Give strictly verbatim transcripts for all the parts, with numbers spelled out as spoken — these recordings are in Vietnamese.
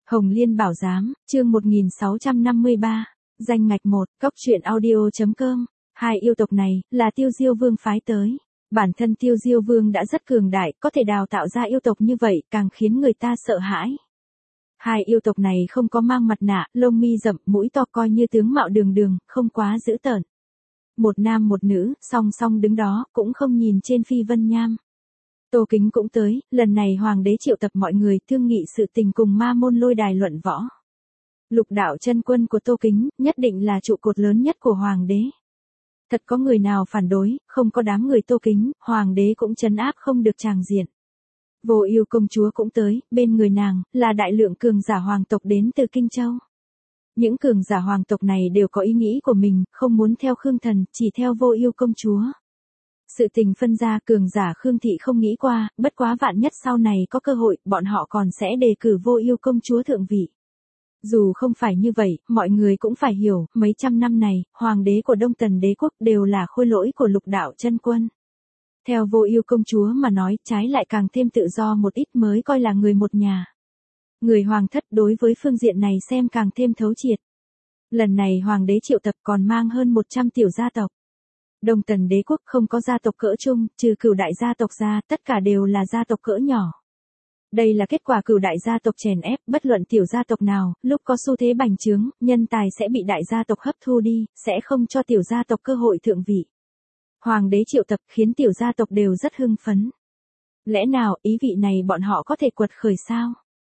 Hồng Liên Bảo Giám, chương một nghìn sáu trăm năm mươi ba, danh ngạch một, cốc truyện audio.com, hai yêu tộc này, là Tiêu Diêu Vương phái tới. Bản thân Tiêu Diêu Vương đã rất cường đại, có thể đào tạo ra yêu tộc như vậy, càng khiến người ta sợ hãi. Hai yêu tộc này không có mang mặt nạ, lông mi rậm, mũi to coi như tướng mạo đường đường, không quá dữ tợn. Một nam một nữ, song song đứng đó, cũng không nhìn trên Phi Vân Nham. Tô Kính cũng tới, lần này hoàng đế triệu tập mọi người thương nghị sự tình cùng ma môn lôi đài luận võ. Lục đạo chân quân của Tô Kính, nhất định là trụ cột lớn nhất của hoàng đế. Thật có người nào phản đối, không có đám người Tô Kính, hoàng đế cũng trấn áp không được tràng diện. Vô Ưu công chúa cũng tới, bên người nàng, là đại lượng cường giả hoàng tộc đến từ Kinh Châu. Những cường giả hoàng tộc này đều có ý nghĩ của mình, không muốn theo Khương Thần, chỉ theo Vô Ưu công chúa. Sự tình phân ra cường giả Khương Thị không nghĩ qua, bất quá vạn nhất sau này có cơ hội, bọn họ còn sẽ đề cử Vô Ưu công chúa thượng vị. Dù không phải như vậy, mọi người cũng phải hiểu, mấy trăm năm này, hoàng đế của Đông Tần đế quốc đều là khôi lỗi của lục đạo chân quân. Theo Vô Ưu công chúa mà nói, trái lại càng thêm tự do một ít mới coi là người một nhà. Người hoàng thất đối với phương diện này xem càng thêm thấu triệt. Lần này hoàng đế triệu tập còn mang hơn một trăm tiểu gia tộc. Đông Tần đế quốc không có gia tộc cỡ trung, trừ Cửu đại gia tộc ra, tất cả đều là gia tộc cỡ nhỏ. Đây là kết quả Cửu đại gia tộc chèn ép, bất luận tiểu gia tộc nào, lúc có xu thế bành trướng, nhân tài sẽ bị đại gia tộc hấp thu đi, sẽ không cho tiểu gia tộc cơ hội thượng vị. Hoàng đế triệu tập khiến tiểu gia tộc đều rất hưng phấn. Lẽ nào ý vị này bọn họ có thể quật khởi sao?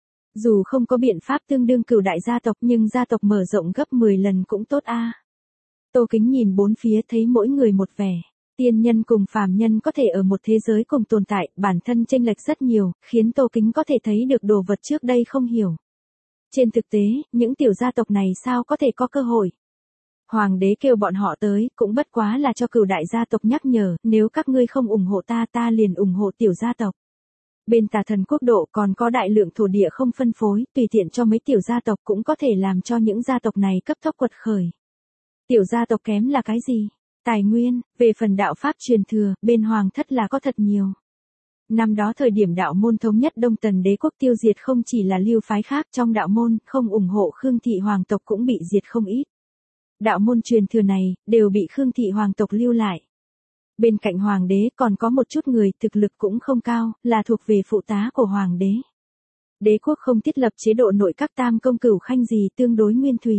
Dù không có biện pháp tương đương Cửu đại gia tộc nhưng gia tộc mở rộng gấp mười lần cũng tốt a. À. Tô Kính nhìn bốn phía thấy mỗi người một vẻ. Tiên nhân cùng phàm nhân có thể ở một thế giới cùng tồn tại, bản thân chênh lệch rất nhiều, khiến Tô Kính có thể thấy được đồ vật trước đây không hiểu. Trên thực tế, những tiểu gia tộc này sao có thể có cơ hội? Hoàng đế kêu bọn họ tới, cũng bất quá là cho Cửu đại gia tộc nhắc nhở, nếu các ngươi không ủng hộ ta ta liền ủng hộ tiểu gia tộc. Bên Tà Thần quốc độ còn có đại lượng thổ địa không phân phối, tùy tiện cho mấy tiểu gia tộc cũng có thể làm cho những gia tộc này cấp tốc quật khởi. Tiểu gia tộc kém là cái gì? Tài nguyên, về phần đạo pháp truyền thừa, bên hoàng thất là có thật nhiều. Năm đó thời điểm đạo môn thống nhất Đông Tần đế quốc tiêu diệt không chỉ là lưu phái khác trong đạo môn, không ủng hộ Khương Thị hoàng tộc cũng bị diệt không ít. Đạo môn truyền thừa này, đều bị Khương Thị hoàng tộc lưu lại. Bên cạnh hoàng đế còn có một chút người thực lực cũng không cao, là thuộc về phụ tá của hoàng đế. Đế quốc không thiết lập chế độ nội các tam công cửu khanh gì tương đối nguyên thủy.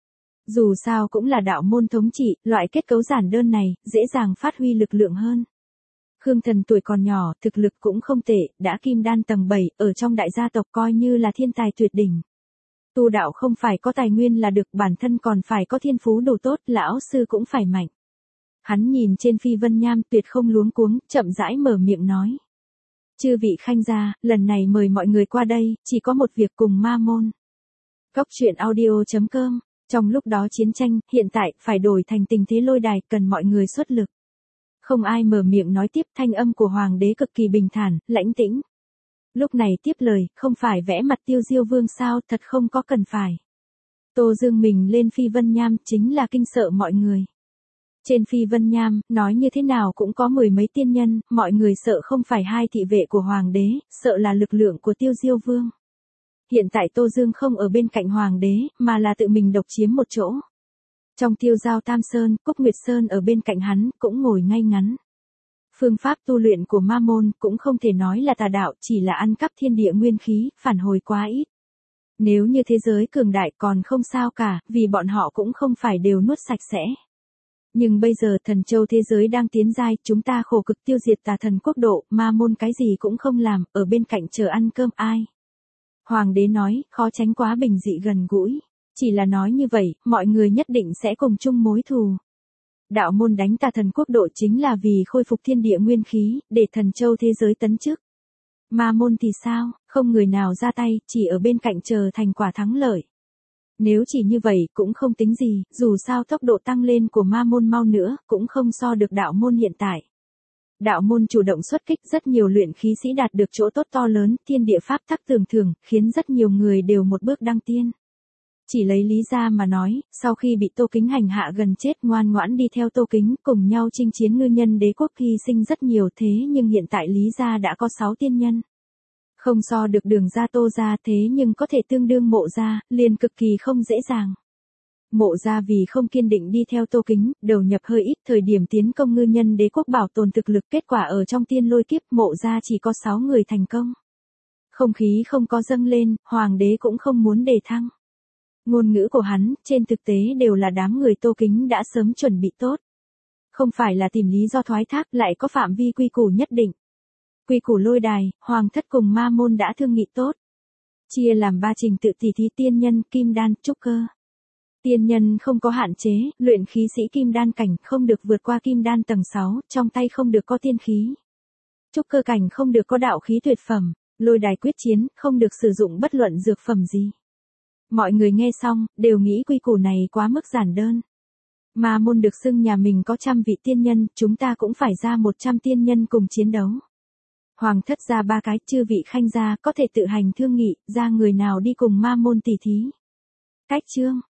Dù sao cũng là đạo môn thống trị, loại kết cấu giản đơn này, dễ dàng phát huy lực lượng hơn. Khương Thần tuổi còn nhỏ, thực lực cũng không tệ, đã kim đan tầng bảy, ở trong đại gia tộc coi như là thiên tài tuyệt đỉnh. Tu đạo không phải có tài nguyên là được, bản thân còn phải có thiên phú đủ tốt, lão sư cũng phải mạnh. Hắn nhìn trên Phi Vân Nham tuyệt không luống cuống, chậm rãi mở miệng nói. Chư vị khanh gia, lần này mời mọi người qua đây, chỉ có một việc cùng ma môn. Cốc truyện audio.com. Trong lúc đó chiến tranh, hiện tại, phải đổi thành tình thế lôi đài, cần mọi người xuất lực. Không ai mở miệng nói tiếp, thanh âm của hoàng đế cực kỳ bình thản, lãnh tĩnh. Lúc này tiếp lời, không phải vẽ mặt Tiêu Diêu Vương sao, thật không có cần phải. Tô Dương mình lên Phi Vân Nham, chính là kinh sợ mọi người. Trên Phi Vân Nham, nói như thế nào cũng có mười mấy tiên nhân, mọi người sợ không phải hai thị vệ của hoàng đế, sợ là lực lượng của Tiêu Diêu Vương. Hiện tại Tô Dương không ở bên cạnh hoàng đế, mà là tự mình độc chiếm một chỗ. Trong Tiêu Giao Tam Sơn, Cúc Nguyệt Sơn ở bên cạnh hắn, cũng ngồi ngay ngắn. Phương pháp tu luyện của ma môn, cũng không thể nói là tà đạo, chỉ là ăn cắp thiên địa nguyên khí, phản hồi quá ít. Nếu như thế giới cường đại còn không sao cả, vì bọn họ cũng không phải đều nuốt sạch sẽ. Nhưng bây giờ thần châu thế giới đang tiến giai, chúng ta khổ cực tiêu diệt Tà Thần quốc độ, ma môn cái gì cũng không làm, ở bên cạnh chờ ăn cơm ai. Hoàng đế nói, khó tránh quá bình dị gần gũi. Chỉ là nói như vậy, mọi người nhất định sẽ cùng chung mối thù. Đạo môn đánh Tà Thần quốc độ chính là vì khôi phục thiên địa nguyên khí, để thần châu thế giới tấn chức. Ma môn thì sao, không người nào ra tay, chỉ ở bên cạnh chờ thành quả thắng lợi. Nếu chỉ như vậy cũng không tính gì, dù sao tốc độ tăng lên của ma môn mau nữa, cũng không so được đạo môn hiện tại. Đạo môn chủ động xuất kích, rất nhiều luyện khí sĩ đạt được chỗ tốt to lớn, thiên địa pháp tắc tường thường, khiến rất nhiều người đều một bước đăng tiên. Chỉ lấy Lý gia mà nói, sau khi bị Tô Kính hành hạ gần chết, ngoan ngoãn đi theo Tô Kính, cùng nhau chinh chiến ngư nhân đế quốc, hy sinh rất nhiều, thế nhưng hiện tại Lý gia đã có sáu tiên nhân. Không so được Đường gia Tô gia thế nhưng có thể tương đương Mộ gia, liền cực kỳ không dễ dàng. Mộ gia vì không kiên định đi theo Tô Kính, đầu nhập hơi ít thời điểm tiến công ngư nhân đế quốc bảo tồn thực lực, kết quả ở trong tiên lôi kiếp Mộ gia chỉ có sáu người thành công. Không khí không có dâng lên, hoàng đế cũng không muốn đề thăng. Ngôn ngữ của hắn, trên thực tế đều là đám người Tô Kính đã sớm chuẩn bị tốt. Không phải là tìm lý do thoái thác, lại có phạm vi quy củ nhất định. Quy củ lôi đài, hoàng thất cùng ma môn đã thương nghị tốt. Chia làm ba trình tự tỷ thí: tiên nhân, kim đan, trúc cơ. Tiên nhân không có hạn chế, luyện khí sĩ kim đan cảnh không được vượt qua kim đan tầng sáu, trong tay không được có tiên khí. Trúc cơ cảnh không được có đạo khí tuyệt phẩm, lôi đài quyết chiến, không được sử dụng bất luận dược phẩm gì. Mọi người nghe xong, đều nghĩ quy củ này quá mức giản đơn. Ma môn được xưng nhà mình có trăm vị tiên nhân, chúng ta cũng phải ra một trăm tiên nhân cùng chiến đấu. Hoàng thất ra ba cái, chư vị khanh gia có thể tự hành thương nghị, ra người nào đi cùng ma môn tỷ thí. Cách chương